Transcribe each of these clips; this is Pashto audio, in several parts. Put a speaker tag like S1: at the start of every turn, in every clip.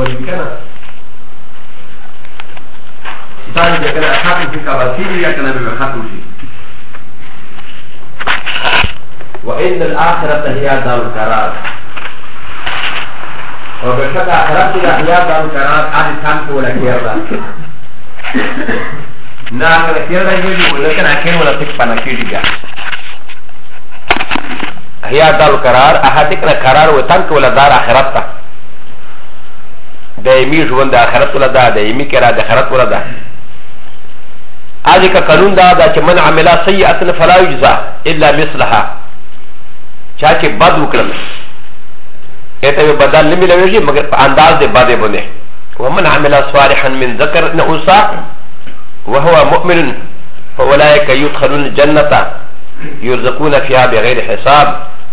S1: ولي كنا ثاني كنا حاكم في كباسيري يا كنا بحاكم شيء وإن الآخرة هي دار القرار وبشكل آخرة هي دار القرار عاد تانك ولا كيرا نعم ولا كيرا يجي ولكن أكيد ولا تكفى نكيدي هي دار القرار أحدك القرار وتانك ولا دار آخرة دائمي جوان دا آخرت ولا دا دائمي كرا دا آخرت ولا دا آجي کا قانون دا دا چه من عملا سیئتن فلا یجزا الا مثلها چاچه بد وکرم ایتا بی بدل نمی لویجی مگر پا انداز دے بدے بنے ومن عملا صالحا من ذکر نعوسا وهو مؤمن فاولئك يدخلون الجنة يرزقون فيها بغير حساب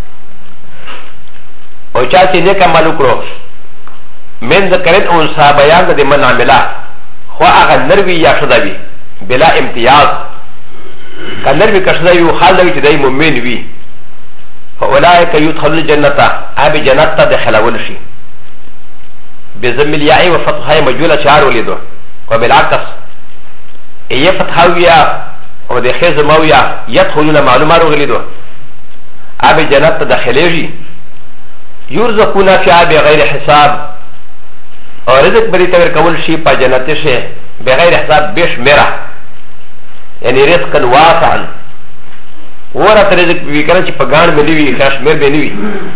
S1: و چاچه نیک عمل کرو من ذکرین انسا بیان ده من عملا خو اغا نروی یا شدوی بلا امتیاز که نروی کشدوی و خال دوی چه دای مؤمن وی فاولائک یدخلون الجنتا آبی جنت تا دخلول شی بزم الیائی و فتحای مجول چار ولیدو و بالعکس ایه فتحاویا و ده خیز مویا یدخلون معلومارو ولیدو آبی جنت تا دخلی یرزقون فیها بغیر حساب اور رزق بری تور کول شی پا جنت شه بغیر حساب بیش میرا یعنی رزقا واسعا ورات رزق بی کرن چی پا گان ملیوی خاش میر بینوی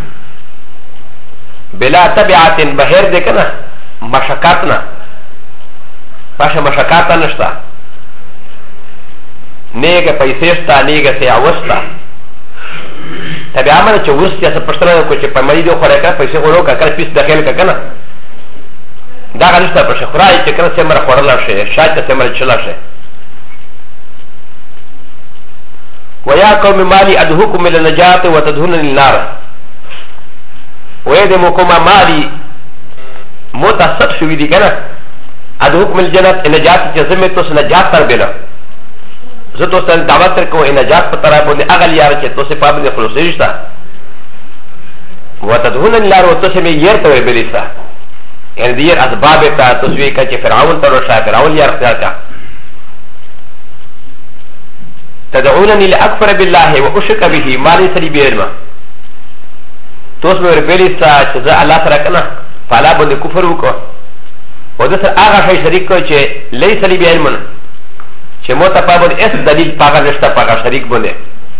S1: بلا طبیعات بحیر دیکنا مشکاتنا پاشا مشکاتا نشتا نیگه پیسیشتا نیگه سیعوستا طبیعا من چه ورس جاسا پشتنا کو چه پا مریدو خوره که پیسی خورو که کل پیس دخیل که کنا دا غنشتا پر خورای چې کنه سمره خورلا شي شاته سمره چلا شي ويا قوم مالي ادعوكم الى النجاه وتدعونني النار ويدم كما مالي متصد شوي دي کنه ادعوكم الجنه النجاه چې زمه تو نجات تر بلا زتو سن دعوت تر کو نجات په طرف باندې اغل یار چې تو صفه باندې خلاصېشتا وتدعونني النار وتسمي يرتوي بليسا يعني دير اسباب تا تسوي كا فرعون تروشا فرعون يا اختيار كا تدعونني لاكفر بالله واشرك به ما ليس لي بعلم توسمي ربليسا جزاء الله تركنا فلا بد كفر وكو ودسر اغا شيء شريك كو ليس لي بعلم چه موتا پابن اس دلیل پاگا نشتا پاگا شریک بنده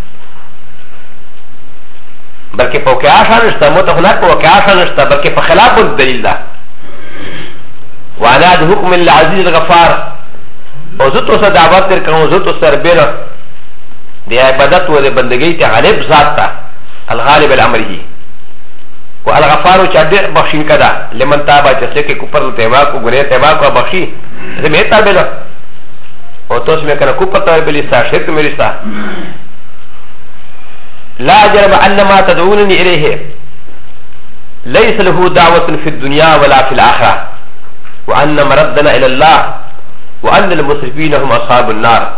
S1: بلکه پا وکعاشا نشتا موتا خناک پا وکعاشا نشتا بلکه پا خلاف بند دلیل دا وانا د حکم العزیز الغفار او زتو سا دعوت تر کنو زتو سر بیر دی عبادت و دی بندگی تی غالب ذات تا الغالب الامری و الغفارو چا دیر بخشین کدا لمن تابا چسے که کپر تیبا کو گناه تیبا کو بخشی زمین تابیلا و توس میں کنا کپر تابیلیستا شرک ملیستا لا جرم انما تدعوننی الیه ليس له دعوة في الدنيا ولا في الآخرة وأن مردنا إلى الله وأن المسرفين هم أصحاب النار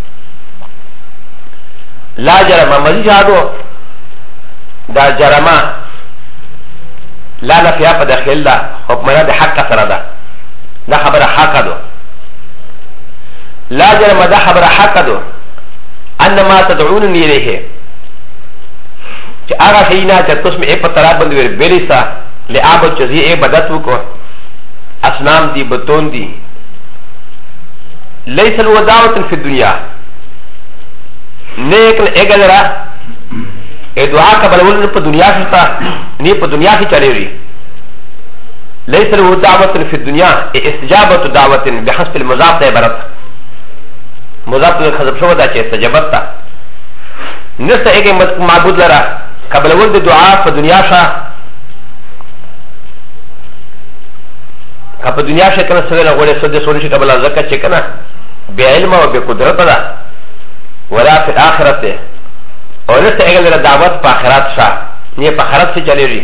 S1: لا جرم مزيج هذا دا جرما لا نفيا فدخل دا حكمنا دا حق سردا دا خبر حق دو لا جرم دا خبر حق دو أن ما تدعونني إليه أغا شينا تسمع إيه بطراب بندوير بلسا لعابد جزيه إيه بدتوكو أصنام دي بطون دي ليس الوداوة في الدنيا نيكن اگلرا ادعاء قبلول ني په دنیا شتا ني په دنیا کې چلےږي ليس الوداوة في الدنيا استجابة دعوة بحسب المضاف عبارت مضاف الخذف شو دا چې استجابت تا نسته اگه معبود لرا قبلول د دعاء په دنیا شا په دنیا شي کنه سره غوړې سده سوري شي قبل زکه چې کنه بے علم او بے قدرت ده ولا في الاخرته او لسه اگل دعوت په اخرت شا نه په اخرت څخه چلےږي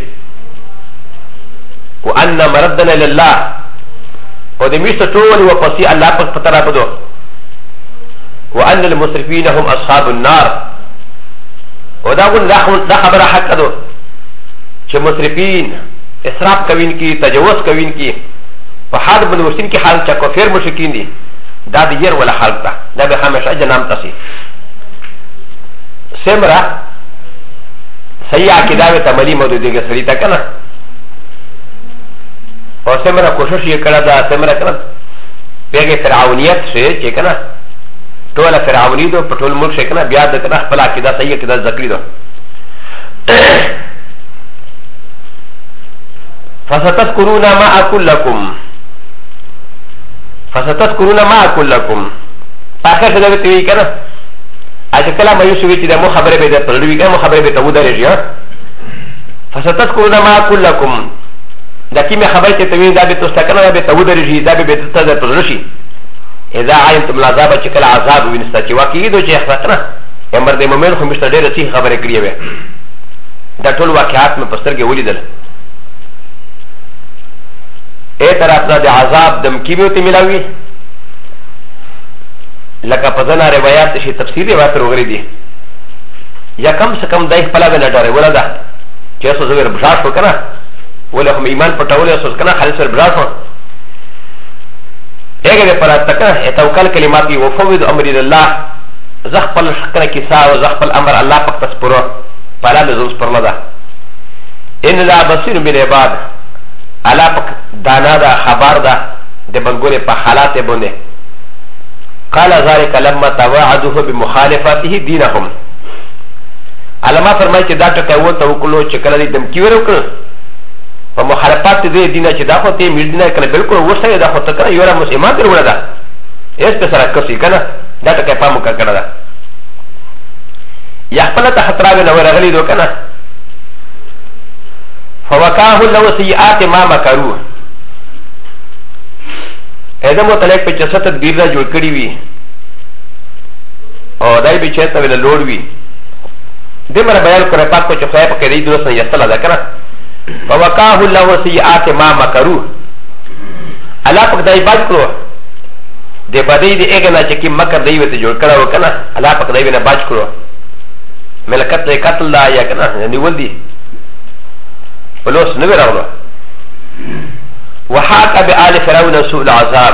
S1: وان مردنا لله او د میشت ټول او پسې الله په طرف دو وان المسرفين هم اصحاب النار او دا ګون دا خبره حق ده چې مسرفين اسراف کوین کی تجاوز کوین کی په حال بن وسین کې حال چا کفر مشرکین دي دا د ير ولا حال تا دا به همیشه جنام تاسي سمرا صحیح عقیده به تملی موجود دي سړی تا کنه او سمرا کوشش یې کړه دا سمرا کنه پیغه فرعونیت شي چې کنه ټول فرعونی دو په ټول ملک شي کنه بیا د کنه خپل عقیده صحیح عقیده ذکر دو فستذكرون ما اقول لكم فستذكرون ما اقول لكم پاکه څه دی وی کنه اته کله مې یو چې د مو خبره به د پرلوي کنه مو خبره به ته ودرېږي فستذكرون ما اقول لكم دا کی مې خبره ته وی دا به تاسو کنه به ته ودرېږي دا به ته د پرلشي اذا علمتم العذاب چې کله عذاب وینسته چې واقعي دوی چې ښه امر د مومن خو مشته ډېر صحیح خبره کړې وي دا ټول واقعات مې پستر کې ولیدل اے طرف د عذاب دم کی به ته ملاوي لکه په ځنا روایت شي تفصیلی واتر وغری دي یا کم سے کم دای خپل نه ډاره ولدا چې اوسه زویر بشاش وکړه ولا هم ایمان پټول اوسه کنه خالص ور بشاش اګه پر تکه توکل کلماتي وفوض امر الله زخپل شکر کیسا او زخپل امر الله پاک تسپرو پالا لزوس پر لدا ان لا بصير بالعباد الله پاک دانا دا خبر دا د بنګوري په حالات باندې قال ذلك لما توعدوه بمخالفته دينهم علما فرمای چې دا ټکه و ته وکړو چې کله دې دمکی ورکړ په مخالفت دې دینه چې دا خو ته میر دینه کله بالکل ورسره دا خو ته کنه یو را مسلمان تر وړه ده اس په سره کسي کنه دا ټکه پام وکړه ده یا خپل ته خطر نه ورغلی دو کنه فوقاه له سيئات ما مكروا اذا متعلق په چسه تدبیر را جوړ کړی وي او دای به چته ول لوړ وي دمر بیان کړه پات کو چې خای په کې دی دوست نه یستلا ده کنه فوقاه له سيئات ما مكروا الله پاک دای باج کړو د بدی دی اګه چې کی مکر دی وته جوړ کړه کنه الله پاک دای نه باج کړو ملکت له قتل لا یا کنه نیول دی فلوس نبي راولو وحاك بآل فرعون سوء العذاب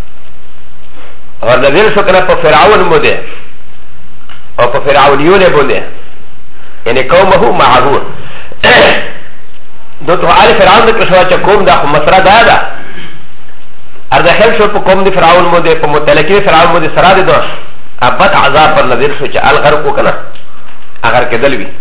S1: اور نظر شو کنا پا فرعون بوده او پا فرعونیون بوده یعنی قومه معهو دو تو آل فرعون دکر شوا چا قوم دا خو مسرا دا دا اردخل شو پا قوم دی فرعون بوده پا متلکی فرعون بوده سرا دی دو ابت عذاب پر نظر شو چا الغرقو کنا اگر کدل بی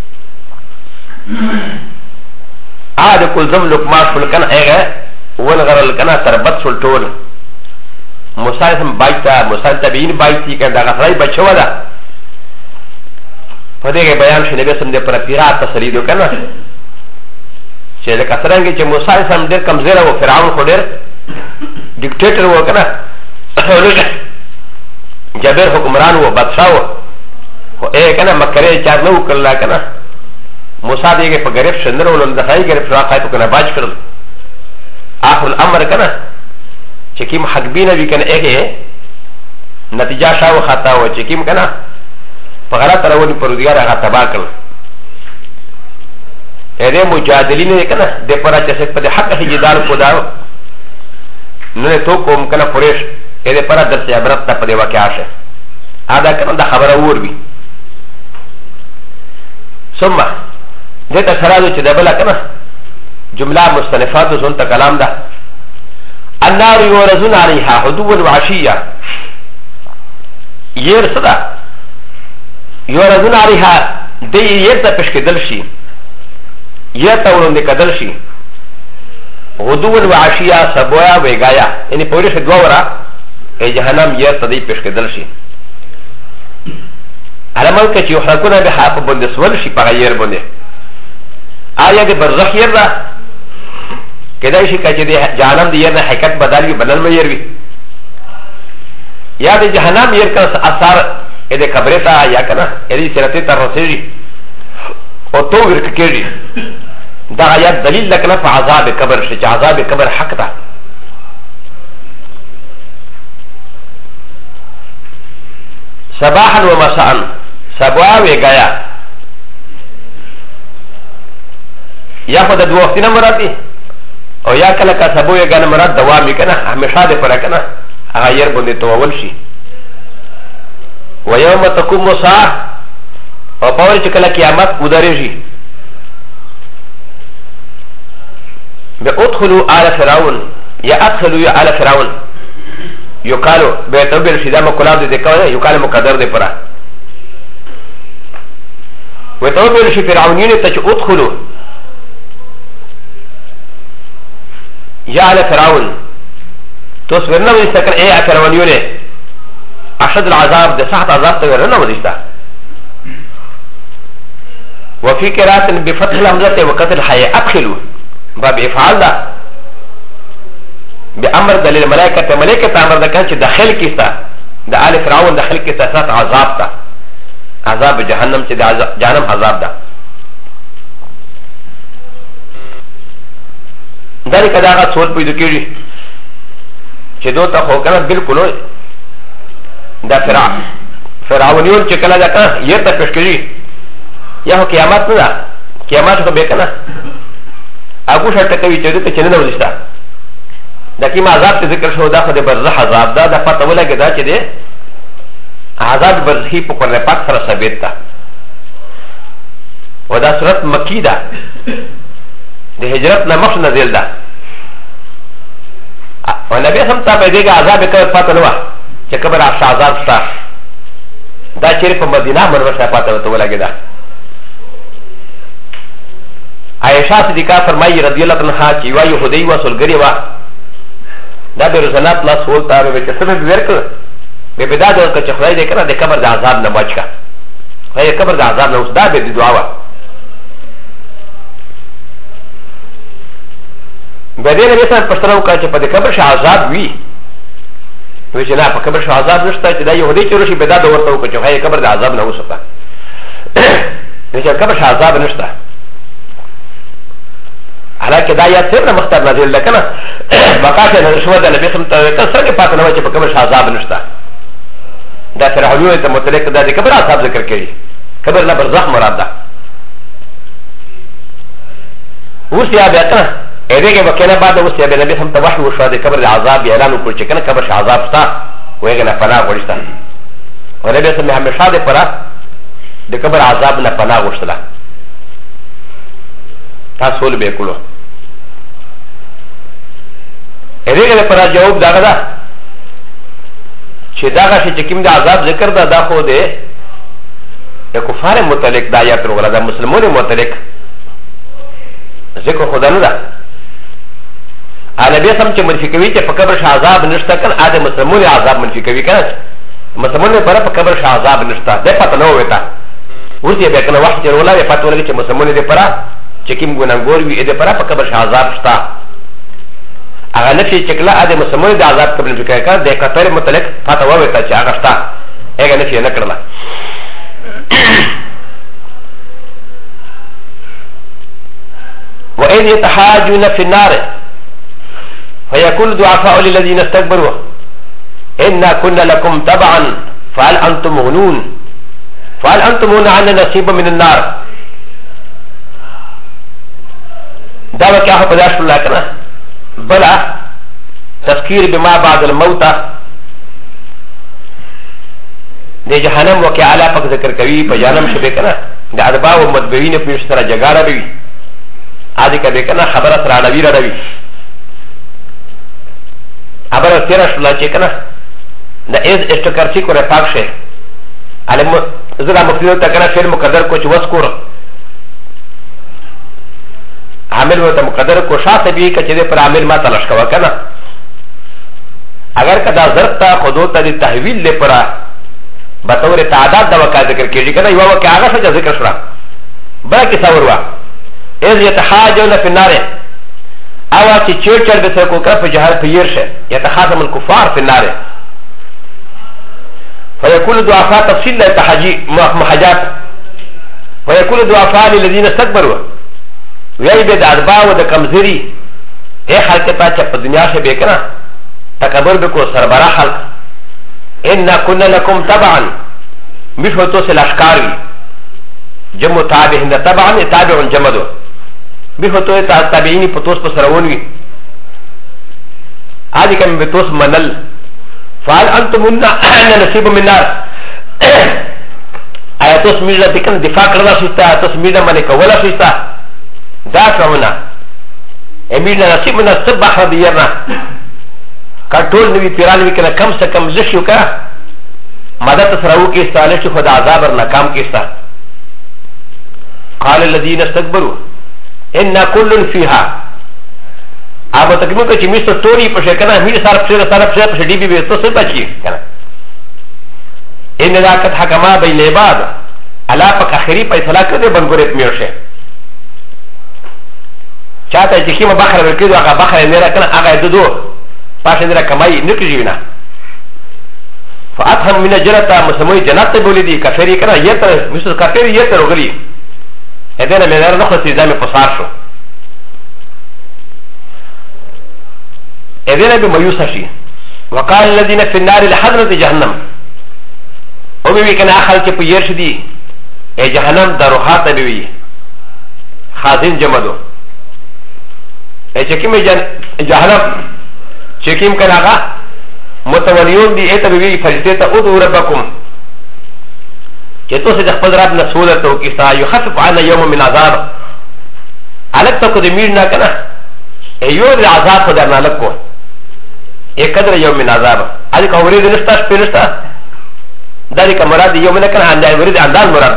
S1: هذا كل زم لقماش فلكن ايغا ونغر لكنا تربت سلطول مسالسم بايتا مسال تبين بايتي كان دا غفراي بچوا دا فدغه بیان شنه به سم د پر پیرات تسلیدو کنه چې لکه څنګه چې مسالسم ډېر کمزور او فرعون خو ډېر ډیکټیټر و کنه جبر حکمران و بادشاہ و اے کنه مکرې چار نو کړل کنه موسى ديگه پا گرفت شندر ولن دخائی گرفت راقای پا کنا باج کرل آخر الامر کنا چکیم حق بینا بی کنا ایگه نتیجه شاو خطا و چکیم کنا پا غلط روانی پرودگار آغا تبا کرل ایده مجادلین کنا ده پرا چسک پا ده حق خی جدال کو داو ننه تو کوم کنا پریش ایده پرا درس عبرت تا پا ده واقع آشه آده کنا ده خبر اور بی ثم دته سره چې دبل کنه جمله مستنفات زون ته کلام ده النار يورزون عليها حدوا وعشيه ير صدا يورزون عليها دي يرته پشکدل شي يرته ورند کدل شي حدوا وعشيه سبويا وغايا یعنی پوری شدوا ورا ای جهنم يرته دي پشکدل شي علماء که چې حقونه به حق بند سول شي په غیر باندې آیا د برزخ ير را کدا شي کچې د جهنم د ير نه حقیقت بدل وي بدل مې ير وي یا د جهنم ير کا اثر د قبر ته یا کنه د سرته تر رسېږي او تو ورکېږي دا آیات دلیل لکنه په عذاب قبر شي چې عذاب قبر حق ده صباحا ومساء سبوا وغایا یا خود دو وختونه مرادي او یا کله کا سبو یې ګنه مراد دوام یې کنه همیشه دې پر کنه هغه ير باندې توول شي و یوم تقوم الساعه او په ورځ چې کله قیامت ودرېږي به ادخلوا آل فرعون یا ادخلوا یا آل فرعون یقالو به توبل شي دا مقلاب دې کوي یقال مقدر دې پره و توبل شي فرعونین ته چې ادخلوا یا آل فرعون تصورنا ويستكر ايه فرعونيونه اشد العذاب ده سخط عذاب تغيرنا وديشتا وفي قراءة بفتح الهمزة وقتل حياة ادخلوا باب افعال ده بأمر دليل ملائكة ملائكة امر ده كان داخل كيستا ده آل فرعون داخل كيستا سخط عذاب ده عذاب جهنم ده جهنم عذاب ده ذلك ده غا سول پیدا کیږي چې دوته خو کنه بالکل دا فرعونیون چې کله دا کنه یې ته پېښ کړي یا هو قیامت نه ده قیامت خو به کنه هغه شرط کوي چې دې ته نه ولستا دا کیم عذاب ته ذکر شو دا خو د برزخ عذاب دا د پته ولګی دا چې دې عذاب برزخی په قرآن پاک سره ثابت ده ودا سورۃ مکی ده د هجرت نه مخ نازل ده و نبی سم ته په دې کې عذاب کړ پته نه و چې قبر عذاب شته دا چې په مدینه منوره ته پته وته ولګی ده عائشہ صدیقہ فرمایي رضی الله عنها چې یو يهودي و سولګری و دا د رسالت لا سول تار و چې سبب ورکړ به بدايه د چې خدای دې کړه د قبر د عذاب نه بچا خدای قبر د عذاب نه اوس دا به دعا و بدين مثلا پښتنو کا چې په قبر شاه عذاب وي وی چې نه په قبر شاه عذاب نشته چې دا يهودي چې رشي بدايه ورته وکړي چې هغه قبر د عذاب نه وسته نه چې قبر شاه عذاب نشته حالکه دا یا څنګه مختار نازل لکنه مقاصد نشو د نبی سم ته څنګه پاتې نه و چې په قبر شاه عذاب نشته دا فرعونیو ته متعلق دا د قبر عذاب ذکر کړي قبر نه برزخ مراد ده اوس یا بیا کنه ا دې کې وکړه بعد اوس یا نبی سم ته وحي وشو د قبر عذاب اعلان وکړ چې کنه قبر شاه عذاب شته وایي نه پناه غوښته او نبی سم همیشه د پره د قبر عذاب نه پناه غوښتله تاسو ول به کولو ا دې کې پر جواب دا غدا چې دا غشي چې کوم د عذاب ذکر دا دا خو دې د کفار متعلق د آیات وروړه د مسلمانانو متعلق ذکر خدا نه ده نبی سم چې منفي کوي چې په قبر شاه عذاب نشته کنه اده مسلمانانو عذاب منفي کوي کنه مسلمانانو پر په قبر شاه عذاب نشته ده پته نه وته ورته به کنه وخت وروړه به پته ولګي چې مسلمانانو دې پر چې کوم ګناګور وي دې پر په قبر شاه عذاب شته هغه نفي چې کله اده مسلمانانو د عذاب قبل فکر کړه د قطر متعلق پته وته چې هغه شته هغه نفي نه کړله وإذ يتحاجون في النار فيقول ضعفاء للذين استكبروا إنا كنا لكم تبعا فهل أنتم مغنون فهل أنتم مغنون عنا نصيبا من النار دعوة كافة بداش الله كنا بلا تذكير بما بعد الموت دي جهنم وكي على فك ذكر كوي بجانم شبه كنا دي عدباء ومدبوين في مشترى جغارة بي آدي كده كنا خبر سر عدوی روی خبر تیرا شلا چه کنا دا ایز اشتکرسی کو رفاق شه علم زرا مفیدو تا کنا فیل مقدر کو چه وسکور عامل و تا مقدر کو شاہ سبیه که چه ده پر عامل ما تلش کوا کنا اگر که دا ضرب تا خودو تا دی تحویل لی پرا بطور تعداد دا وقع ذکر کیجی کنا یو وقع آغا شا ذکر شرا بلا کسا وروا إذ يتحاجون في النار أو تشيرشر بسرقوكا في جهال في يرشة يتخاصم الكفار في النار فيكون ضعفاء تفصيل محاجات ويكون ضعفاء للذين استكبروا ويبد أدباء ود كمزري إيه خلقتا چه الدنيا شبه كنا تكبر بكو سربرا خلق إنا كنا لكم تبعا مش هو سل أشكاري جمع تابع هند تبعا تابع جمدو بيفتو تابعيني پتوس پسرونوي هذه كم بتوس منل فهل انتم ان نصيب من النار اياتوس ميلا تكن دفاع كرلا شيستا اياتوس ميلا ملك ولا شيستا دا شونا اميلا نصيب من الصبح رضينا كاتول نبي تيران وي كنا كم سے کم لشو کا مدد سراو کیستا لشو خدا عذاب اور ناکام کیستا قال الذين استكبروا ان كل فيها اب تکمو کہ چمیس تو توری پشے کنا میر سارف سے پشے ڈی بی تو سے بچی کنا ان ذاکت حکما بین العباد الا پک اخری فیصلہ کرے بنگورت میوشے چاہتا ہے کہ بخر ورکیدو اگا بخر میرا کنا اگا دو پاشے میرا کمائی نکجینا فاتهم من جنتا مسموی جنات بولی دی کفری کنا یہ تر مثل کفری یہ تر غلی ادنا میرا نخص نظام پسار شو ادنا بميوسا شي وقال الذين في النار لحضرة جهنم او بي كان اخل كي پير شدي اي جهنم دروحات بي خازن جمدو اي چكيم جهنم چكيم كان اغا متوليون دي ايتا بي فرشتيتا ادعو ربكم كتو سي تخفض رب نسولة توقيسا يخفف عنا يوم من عذاب عليك تكو دي ميرنا كنا ايو دي عذاب خدرنا لكو اي قدر يوم من عذاب هذه كوريد نستا شبيرستا ذلك مراد يوم لكن عند وريد انداز مراد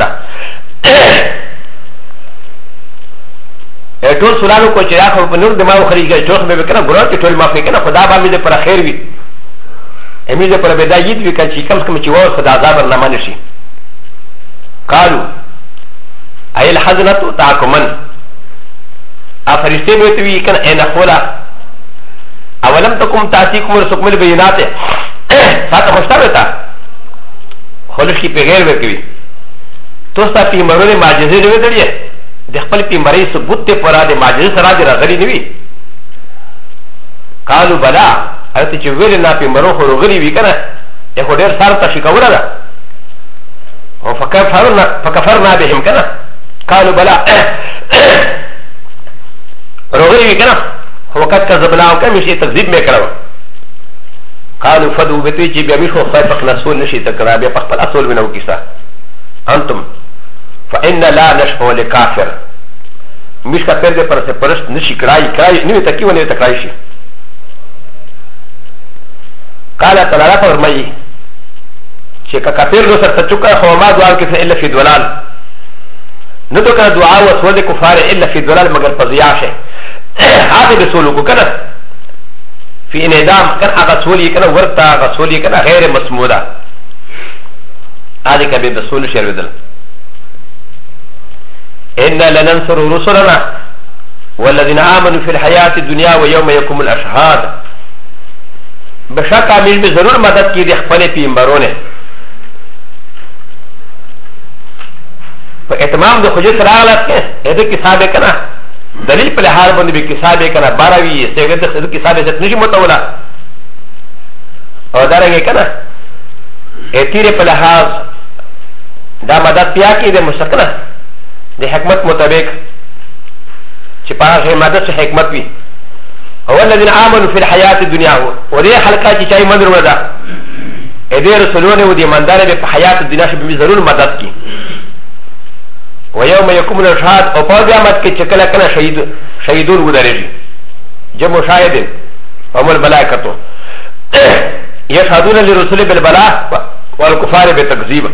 S1: ټول سلالو کو چې راخو په نور دماغ خريږي ټول به کنه ګورات ټول معافي کنه خدا باندې دې پر خیر وي امي دې پر بدايت وي کنه چې کم چې و خدا عذاب نه مانشي قالوا اي الحزنه تعكمن افرشتي به وي کنه ان خولا اولم تكن تاتيكم رسكم البينات ساته مشتركه خلش کی پیغیر ورکوي توستا پی مرونه معجزه نه ودړي د خپل پی مری ثبوت ته پرا د معجزه سره د راغلي نیوي قالوا بلا اته چې ویل نه پی مرو خو غري وی کنه ته خو ډیر سره تاسو کوله ده او فكفرنا بهم کنه قالوا بلا روغري وی کنه وقت كذبنا وكم شيء تكذيب ما كروا قالوا فدوا بتيجي بيمشوا خايفك نسول نشي تكرا بيفقل اصول من وكيسا انتم فان لا نشفع لكافر مش كافر دي پر سپرست نشي كراي نيو تكي ونيو تكراي شي قال تعالى فرمي شي كافر لو سر تچوكا هو ما دعاء كيف الا في ضلال ندوك دعاء وسود كفار الا في ضلال مگر فضياء شي هذا بسولو كنا في انعدام كان اغسولي كنا ورطا غسولي كنا غير مسمودا هذا كان بسولو شيرودل إنا لننصر رسلنا والذين آمنوا في الحياة الدنيا ويوم يقوم الأشهاد بشكل عميل بضرور مدد كي دي خفل في امبرونه فاتمام دي خجي سراغلت كي هذا كسابه كنا دلیل پر حال بند بھی کسابے کنا باراوی سیگت کسابے سے نشی متولا اور دارنگے کنا ایتیرے پر لحاظ دا مدد پیا کی دے مستقنا دے حکمت مطابق چپاہ مدد سے حکمت بھی هو الذين آمنوا في الحياة الدنيا ودي حلقات چاہی مندر ودا ادے رسولوں نے ودی مندار بے حیات الدنیا سے بھی ضرور مدد کی ويوم يقوم الاشهاد او په قیامت کې چکل کله شهیدون ودرېږي جمع شاهد هم الملائکه يشهدون للرسل بالبلاء والكفار بالتكذيب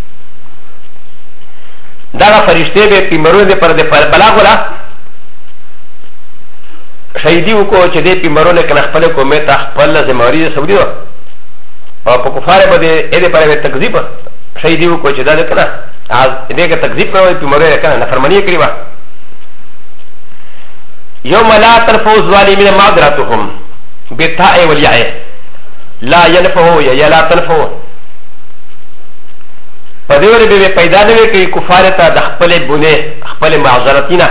S1: دا فرشته به پیمرونه پر د بلاغ ولا شهیدی وکړو چې د پیمرونه کنه خپل کومه ته خپل زمواري سعودي او په کفار باندې اې پر تکذیب شهیدی وکړو چې دا کنه دې کې تکذیب کوي په مره کنه نافرمانی کوي وا يوم لا ترفع الظالمين معذرتهم بالتاء والياء لا ينفعوا يا لا تنفعوا پدور به پیدا نه کوي کفار ته د خپل بونه خپل معذرتینا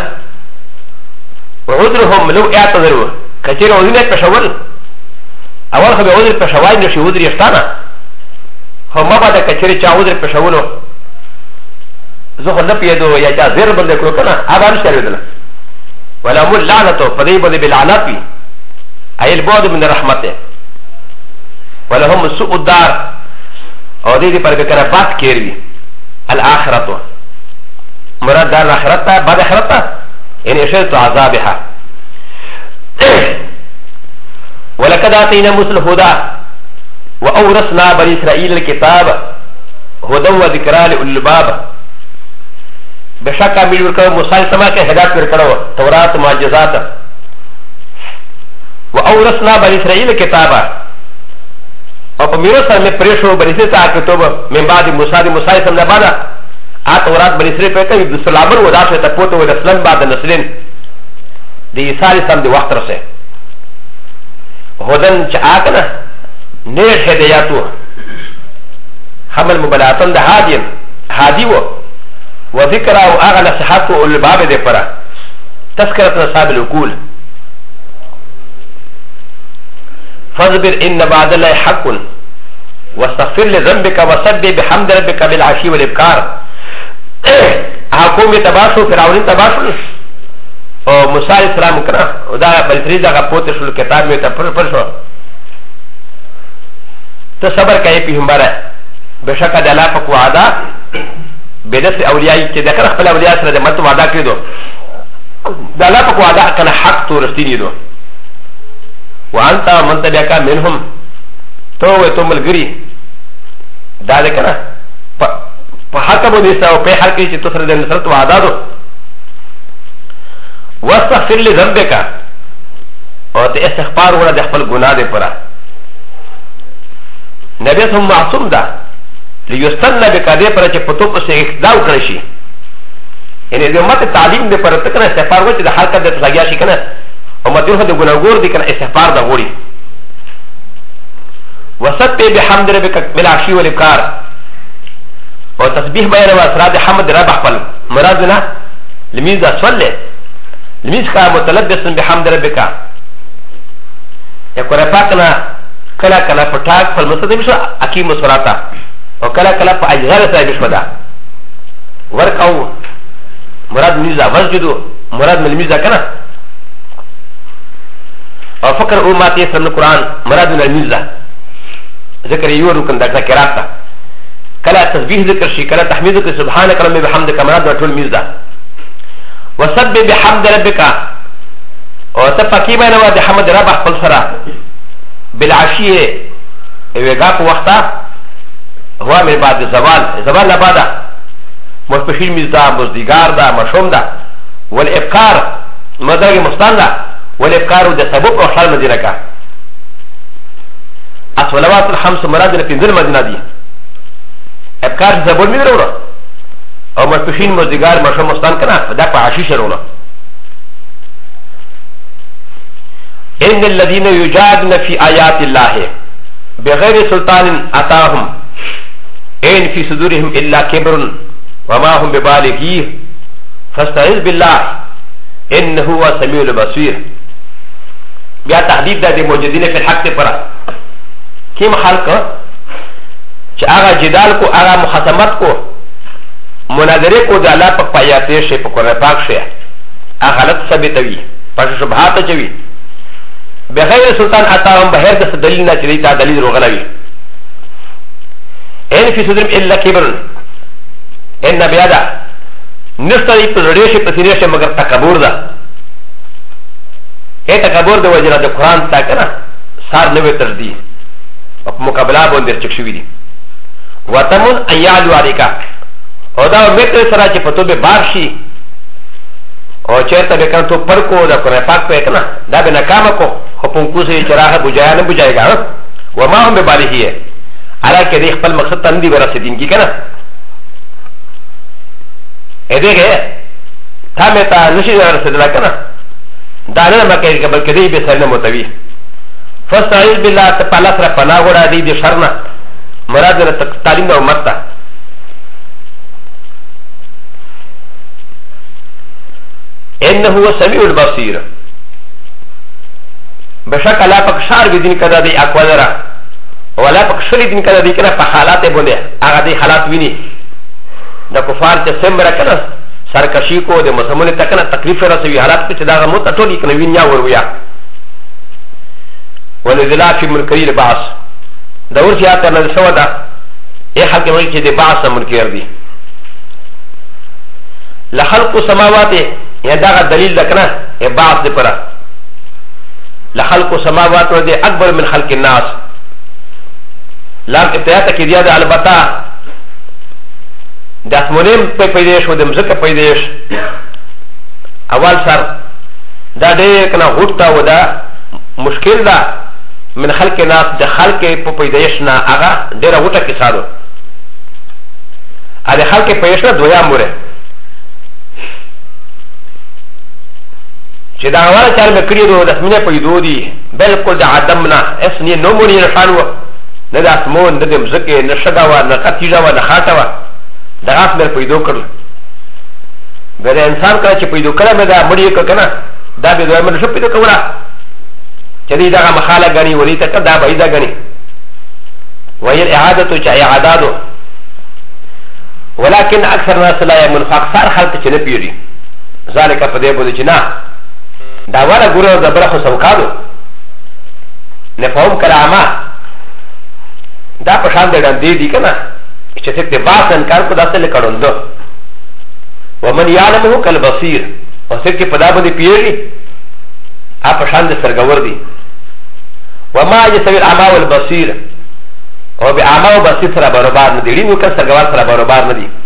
S1: وعذرهم لو اعتذروا کچره ودینه پښول اول خو به عذر پښوای نشي عذر یستانه خو ما بعد کچره چا عذر پښولو زه خو نه پیدو یا چا زیر بند کړو کنه هغه نشته ودل ولا مول لعنته پدې بده بلعنت وي اي البعد من رحمته ولهم سوء الدار او دي پر بكره بات كيروي الاخرته مراد دار الاخرته بعد اخرته ان اشرت عذابها ولقد اتينا موسى الهدى واورثنا بني اسرائيل الكتاب هدى وذكرى لاولي الباب بشكا ميل ورکو موسی سما کے ہدایت ورکڑو تورات معجزات واورثنا بني اسرائيل الكتاب او په میرو سره مې پریشو بني اسرائیل کتاب من بعد موسی سم نه بعد ا تورات بني اسرائیل په کې د سلامر وداشه ته پوتو ود اسلام بعد نسلین د عیسی سم د وخت رسه هدن چې اکنه نیر هدایتو حمل مبلغتن د هادي و وذكر او اغا نصحات و الباب دے پرا تذکرت نصاب العقول فاصبر ان بعد الله حق واستغفر لذنبك وسبح بحمد ربك بالعشي والابكار حکوم تباشو فرعون تباشو او موسی علیہ السلام کنا او دا بلتری دا پوت شو کتاب میں پر شو تو صبر کئ پیغمبر بشک د الله پاک وعده بدس اولیاء چې د کړه خپل اولیاء سره د مرته وعده کړی دو د الله پاک وعده کنه حق تو رسېږي دو وانت من تبعك منهم تو و تو ملګری دا د کنه په حق باندې ساو په حق کې چې تو سره د نصرت وعده دو واستغفر لذنبك او ته استغفار ولا د خپل ګناه دې پره نبی سم معصوم ده ليستنى بكادي پر چې پتو په اقتدا وکړي شي یعنی د امت تعلیم دې پر تکنه استغفار و چې د حق د تلاګیا شي کنه امت یو د ګناګور دي کنه استغفار دا غوړي وسبح بحمد ربك بالعشي والابكار او تسبيح بیان و اسرار حمد رب خپل مراد نه لميز صلی لميز کا متلبس بحمد ربك یا کور پاکنا کلا کلا پټاک فل مستدیم شو اقیم الصلاه او کلا کلا په اجغار سره بشودا ورکاو مراد میزا وسجدو مراد مل میزا کنه او فکر او ماته سره قران مراد مل میزا ذکر یو رکن د ذکرات کلا تسبیح ذکر شي کلا تحمید ذکر سبحانك رب بحمدك مراد ټول میزا وسبح بحمد ربك او تفکی بینه و بحمد رب خپل سره بالعشيه ويغا په وخته هو من بعد زوال نه بعد مشپشین مزدا مزدیگار دا مشوم دا والابکار مدرگ مستان دا والابکار دا سبب او خلال مدینه کا اصولوات الخمس مراد لپنزل مدینه دی ابکار زبول می درورا او مشپشین مزدیگار مشوم مستان کنا دا پا عشیش رونا ان الذين يجادلون في آيات الله بغير سلطان اتاهم ان في صدورهم الا كبر وما هم ببالغيه فاستعذ بالله انه هو السميع البصير بیا تحدید د موجودین فی الحق پر کیم خلق چې هغه جدال کو هغه مخاصمت کو مناظره کو د الله په پیاتې شی په قرآن پاک شی هغه غلط ثابتوي پښه شبهات چوي بغیر سلطان اتاهم بهر د دلیل نه چي تا دلیل روغلوي ان في صدرهم الا كبر ان بيادا نشتري پرډېشه پسینېشه مگر تکبر ده اے تکبر د وجنه د قران تا کنه سار نه وتر دي په مقابله باندې چک شوی دي وتمن ايالو عليكا او دا متر سره چې پتو به بار شي او چرته به کنه تو پر کو دا قران پاک په کنه دا به ناکام کو خو په کوسه چراغ بجایا نه بجایګا وما هم ببالغیه على كده يخبل مقصد تندي برسدين كي كنا ادهه تامتا نشي رسدلا كنا دانا ما كاي قبل كده بسنه متوي فاستعيذ بالله تعالى سر پناه غړا دي د شرنا مراد د تعلیم او متا انه هو السميع البصير بشك الله پکشار بدین کدا دی اقوالرا ولا پکشلی دین کدا دی کنه په حالات بونه هغه دی حالات ویني د کفار ته سمره کنه سرکشی کو د مسلمان ته کنه تکلیف رسوي حالات په دا غمو ته ټولې کنه وینیا ورویا ونزلا في منكري البعث دور شيئا نزل سوا دا اي حق من كي دي بعث منكر دي لخلق السماوات يدعى دليل لكنا اي بعث دي پرا لخلق السماوات ودي اكبر من خلق الناس لام ابتداء کی دیا دا البتا د اسمونیم په پیدایش و د مزکه پیدایش اول سر دا ډېر کنه غوټه و دا مشکل ده من خلق ناس د خلق په پیدایش نه هغه ډېره غوټه کې سارو ا د خلق پیدایش نه دویا موره چې دا اول چار مې کړی دو د اسمنه پیدو دي بالکل د عدم نه اسنی نو مونږ نه شانو نه د اسمون نه د مزکه نه شګه و نه قتیجه و نه خاطه و دا غاس مې پیدا کړل به د انسان کله چې پیدا کړه مې دا مړی کنه دا به دوی مې شو پیدا کوله چې دا مخاله غني ولې ته دا بيدا غني وهي الاعاده چا اعادادو ولكن اكثر الناس لا يمن فاكثر خلق چې نه پیری ذالک په دې بده چې نه دا ولا ګورو د برخو سوکادو نه فهم کلامه دا په شان دې دي کنه چې څه ته باسن کار کو داسې لیکړوندو ومن يعلمه كالبصير او څه چې په دا باندې پیری ا په شان د سرګور دي وما يسوي الاعمى والبصير او باعمى وبصير سره برابر نه دي نو که سرګور سره برابر نه دي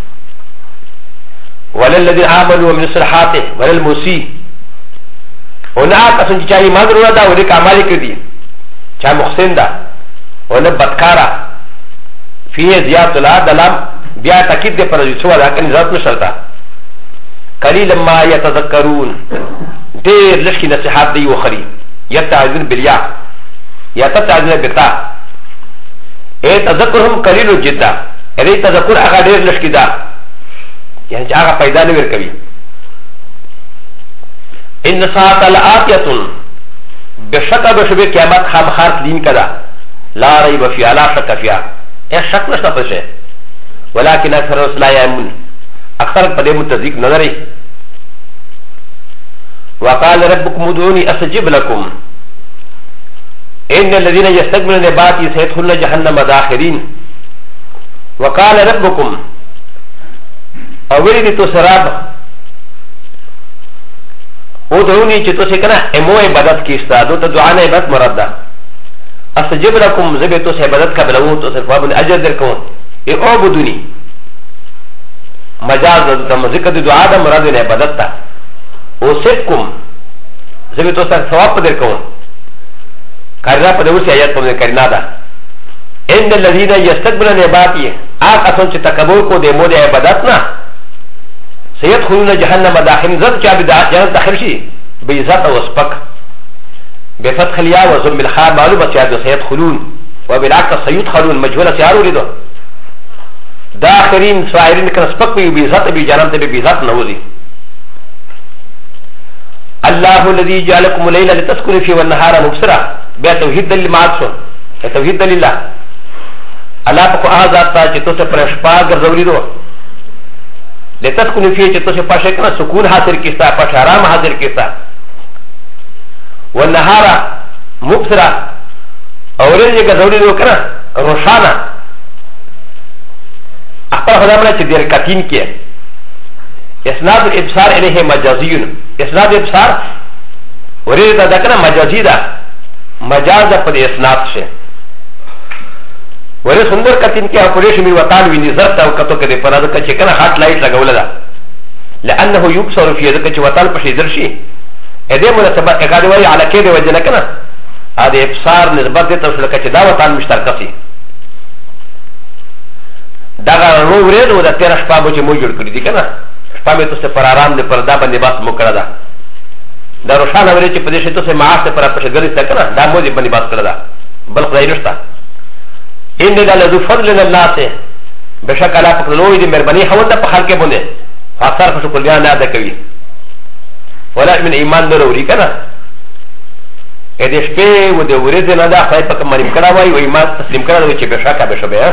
S1: وللذين امنوا ومن الصالحات وللمسيء هناك اسن چې ایمان ورو دا ورې کمال کړي چې محسن ده ونه بدکارا فيه زيادة الله دلام بیا تاکید دے پر جسوا دا کنی ذات نشرتا قلیل ما یتذکرون دیر لشکی نصیحات دی وخری یتعذن بالیا یتعذن بتا اے تذکرهم قلیل جدا اے تذکر اگا دیر لشکی دا یعنی چا آگا پیدا نویر کبی ان ساعت الآتیتن بشکا بشبه قیامت خامخارت لین کدا لا ریب فیا لا شک فیا اے شک نشتا پشه ولكن اكثر الناس لا يعلمون اكثر قدم متذيق نظري وقال ربكم ادعوني استجب لكم ان الذين يستكبرون عن عبادتي سيدخلون جهنم داخرين وقال ربكم اولي تو سراب ادعوني چتو سكنا امو عبادت کی استادو تو دعا نے عبادت مراد دا استجب لكم زبتو سے عبادت کا بلو تو صرف اجر درکو ا او بدونی مجاز د ذکر د دعا د مراد نه عبادت تا او سکم زبی تو سره ثواب در کوم کارنا په دغه آیات په کارنا ده ان الذين يستكبرون عبادتي اګه څنګه چې تکبر کو د مو د عبادت نه سيدخلون جهنم داخل زد چا به جنت داخل شي به عزت او سپک بفتح الياء وضم الخاء معلومه چې سيدخلون وبالعكس سيدخلون مجهوله سيارو لیدو داخرين سائرين كنسبك بيزات بجانب بيزات نوزي الله الذي جعلكم الليل لتسكنوا فيه والنهار مبصرا بتوحيد للمعصوم توحيد لله الله پاک آزاد تا چې تو سے پرشپا ګرځولې دو لتسكنوا فيه چې تو سے پښه کنه سکون حاصل کیستا پښه آرام حاصل کیستا والنهار مبصرا اورې ګرځولې دو کنه روشانه اخبار خدامنا چه دیر کتین کیه اسناد الابصار الیه مجازیون اسناد الابصار ورید دا کنه مجازی دا مجاز دا پد اسناد شه ورید سندر کتین کیه اپریش می وطال وی نظر تا وکتو که دی پنادو که چه کنه خاک لایت لگوله دا لانه یبصر فیه دا که چه وطال پشی در شی اده مناسبت اقاده وی علاقه دی وجه نکنه اده ابصار نسبت دیتا وشل که چه دا وطال مشترکه سی دا غو ورید و دا تیرا شپا بو چه مو جوڑ کردی کنه شپا می تو سے پر آرام دی پر دا بندی باس مو کرده دا روشان ورید چه پدیش تو سے معاش دی پر پشه گریز تا کنه دا مو دی بندی باس کرده بل خدای نشتا این دا لذو فضل اللہ سے بشک اللہ پکلوی دی مربنی خون دا پخال کے بنده فاکثر خشو کلیان نادا کوي ولا من ایمان دروری کنه ادش په و د ورید نه دا خدای پاک مریم کړه وای و ایمان تسلیم کړه چې بشکا بشبه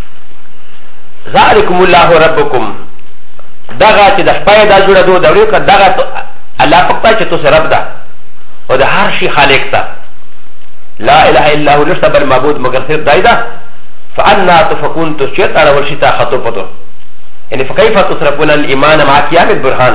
S1: ذالکم الله ربکم دغه چې د شپه دا جوړه دوه دوري ک دغه الله پاک چې تو سره رب ده او د هر شي خالق ده لا اله الا هو نشتا بل معبود مگر صرف دايدا فانا تفكون تشيط على ورشتا خطو فتو يعني فكيف تصرفون الايمان مع قيام البرهان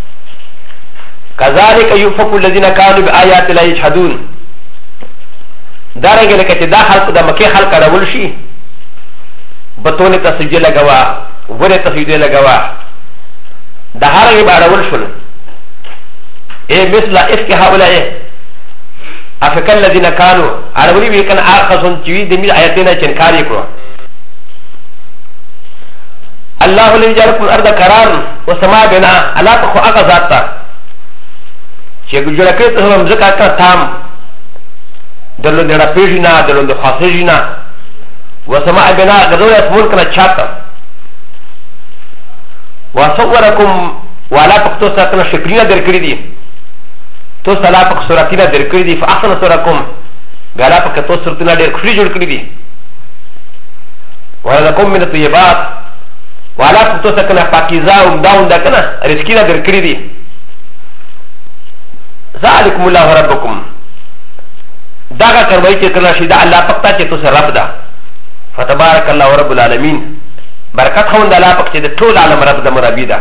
S1: كذلك يفك الذين كانوا بايات لا يجحدون دارنگه لکه چې دا خلق د مکه خلق راول شي بتونه تسجیل لگوا وره تسجیل لگوا د هغه به راول شول اے مثل افك هؤلاء افك الذين كانوا اراولي وکن اخذون چې د می آیاتونه چنکار کړو الله الذي جعل لكم الارض قرارا والسماء بناء الله خو هغه ذات ته چې ګجره کې ته هم ځکه تا تام دلو د راپېژنا دلو د خاصېژنا وسماء بناء غزو اسمون کنه چاته وصوركم ولا پختو سره شکلونه درکړي دي تو سلا پک سورتینا درکړي دي فاحسن سورکم غلا پک تو سورتینا ډېر خوشي جوړ کړي دي ولکم من الطيبات ولا پختو سره پاکیزه او داون دا کنه رزقینا درکړي دي ذالکم الله ربکم داغه کوي چې کله شي دا الله پکتا چې تو سره رب ده فتبارك الله رب العالمين برکت خوند الله پک چې د ټول عالم رب د مرابي ده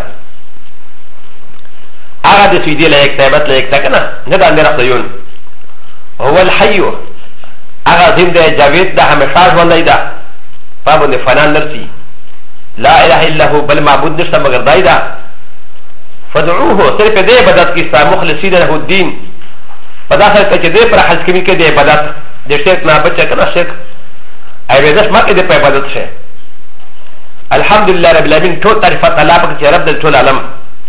S1: هغه د سویدی له یک تایبت له یک تکنه نه دا نه راځيون هو الحي هغه زم ده جاوید ده همیشه ژوندۍ ده پابند فنان نرسي لا اله الا هو بل معبود نشته مگر دای ده فدعوه صرف دې عبادت کی ستا مخلصین له الدين پدا سره چې دې پر حج کې دې عبادت د شرک نه بچ کنه شرک عبادت ما کې دې په عبادت شه الحمدلله رب العالمین ټول تعریفات الله پاک چې رب د ټول عالم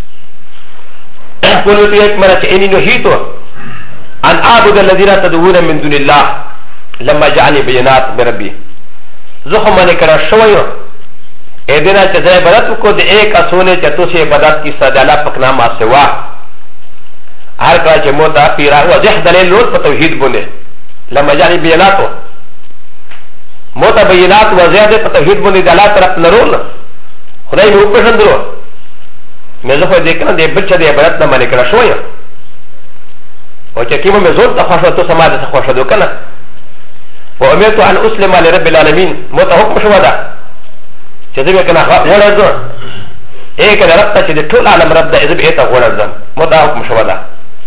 S1: قلت يكمل اني نهيت ان اعبد الذين تدعون من دون الله لما جعلني بينات بربي زخم من كرا شويه ادنا چه عبادت کو د ایک اسونه چتو سے عبادت کی سدالا پکنا ما سوا هر کا چه موتا پیرا وضح دلیل لوت په توحید بونه لما جعلني بينات موتا بينات وضح په توحید بونه د الله طرف نرول خدای نو پسندرو مزه خو دې کنه دې بچ دې عبادت نه باندې کړه شوې او چې کیمه مزون ته خوښه ته سماده ته خوښه دو کنه و امرت ان اسلم لرب العالمین مت حکم شو ده چې دې کنه ورځو اې کنه رب ته چې ټول عالم رب دې دې ته ورځو مت حکم شو ده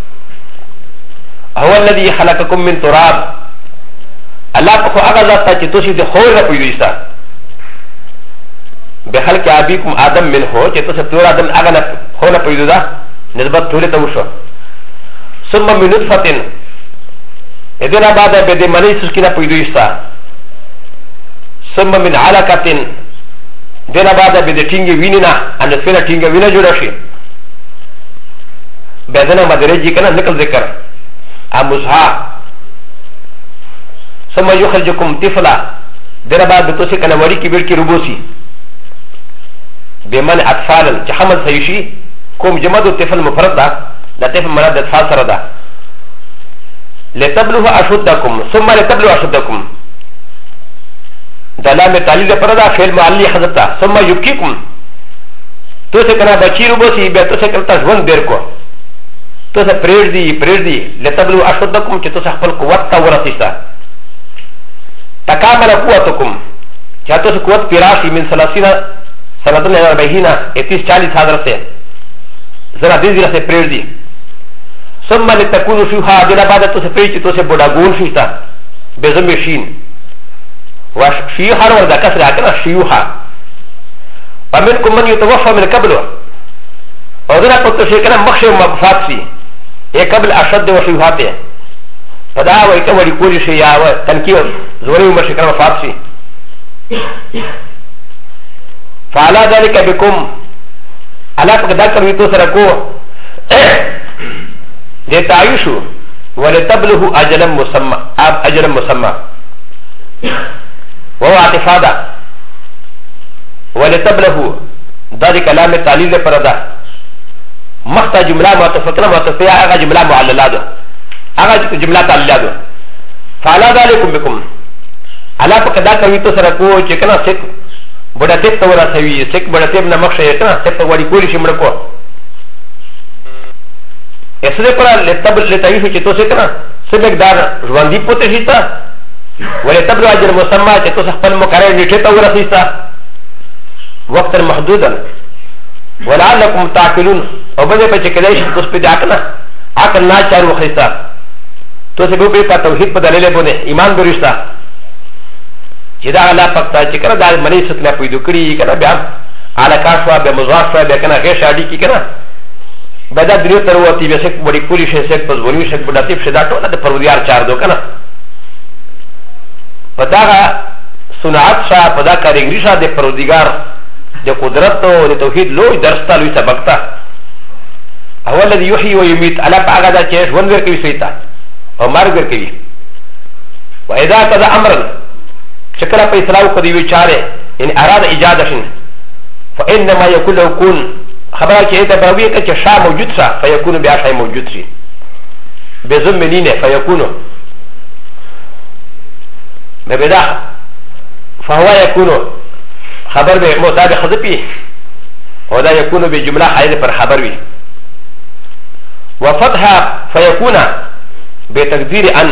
S1: هو الذي خلقكم من تراب الله په هغه ذات چې تاسو دې خور نه پیويستا بخلق ابيكم ادم من هو چې تاسو تور ادم هغه نه خو نه پیدا ده نسبت ټول ته وشو ثم من نطفه اذن بعد بده منی سکینه پیدا ایستا ثم من علقه دنا بعد بده ټینګ وینینا ان فینا ټینګ وینا جوړ شي بدنه مدرجی کنه نکل ذکر امزها ثم يخرجكم طفلا دنا بعد تاسو کنه وړي کې بیل کې روبوسی بمن اطفالا چې حمل سيشي کوم جمد الطفل مفرد ده لا طفل مراد اطفال سره ده لتبلغ اشدكم ثم لتبلغ اشدكم دلام تعلیل پر ده فعل معلی حذف ده ثم يبكيكم تو سے کنا بچی روبوسی به تو سے کلتا ژوند بیر کو تو سے پریر دی لتبلغ اشدكم چې تو خپل قوت تا ورسیتا تکامل قوتكم چې تو قوت پیراشي من 30 سنتون اربعینا 30-40 حاضر سے ذرا دیر سے پریر دی ثم لتكونوا شيوخا دنا بعد تو سے پریچ تو سے بڑا گون شیتا بزم شین وشيوخا وردا کسر اکنا شيوخا ومنكم من يتوفى من قبل ودنا پتو سے کنا مخش مفات سی یہ قبل اشد وشيوخات فدا و ایک وری کولی شیا و تنکیو زوری مشکل مفات سی فعلى ذلك بكم على فقدك ويتو سرقو لتعيشوا ولتبلغوا اجلا مسمى وهو اعتفادا ولتبلغوا ذلك كلام التعليل فردا مختا جمله متفقه متفقه اغا جمله معللات اغا جمله تعليلات فعلى ذلك بكم على فقدك ويتو سرقو چکنا سک بڑا تیب تا ورا سوی سک بڑا تیب نمک شای کنا تیب تا واری کولی شمڑ کو اس دے پرا لتایفو چی تو سکنا سب اقدار جواندی پوتے شیتا ولتبلغ اجل مسمى تتصف المكرر نتيتا ورسيسا وقتا محدودا ولعلكم تعقلون وبدأ بشكلش تصبح عقلنا عقل ناچار وخيسا توسبو بيبا توحيد بدليل بني ايمان برشتا جدا الله پکتا چکر دا منی ستلا پیدو کری کنا بیا على کاشوا بیا مضافا بیا کنا غیر شادی کی کنا بدا دنیا تروتی بیا سک بڑی پولی شه سک پس ونی سک بڑا تیپ شدا ټول د پروردگار چار دو کنا پدا صنعت شا پدا کاریګری شا د پروردگار د قدرت او د توحید لوی درستا لوی سبقتا اول الذي يحيي ويميت على بعض هذا چیش ون ور کوي سیتا او مرګ ور کوي واذا قضى امرا شكرا فيسراو قد يشاره ان اراد اجادة فانما يكون له كون خبرك اذا برويه كشا موجود سا فيكون باشا موجود سي بزم لينه فيكون ببدا فهو يكون خبر بموتاد خذبي وذا يكون بجمله حيث پر خبر بي وفتحها فيكون بتقدير ان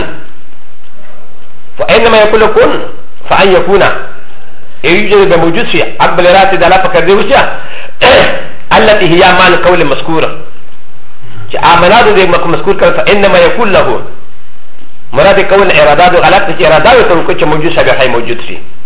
S1: فانما يكون كن فان يكون يوجد بموجود شيء اقبل راتي دلا فكر وجه التي هي معنى قول مذكور امناد دي مذكور كان فانما يكون له مراد قول ارادات غلط ارادات تو كنت موجود شبه موجود شيء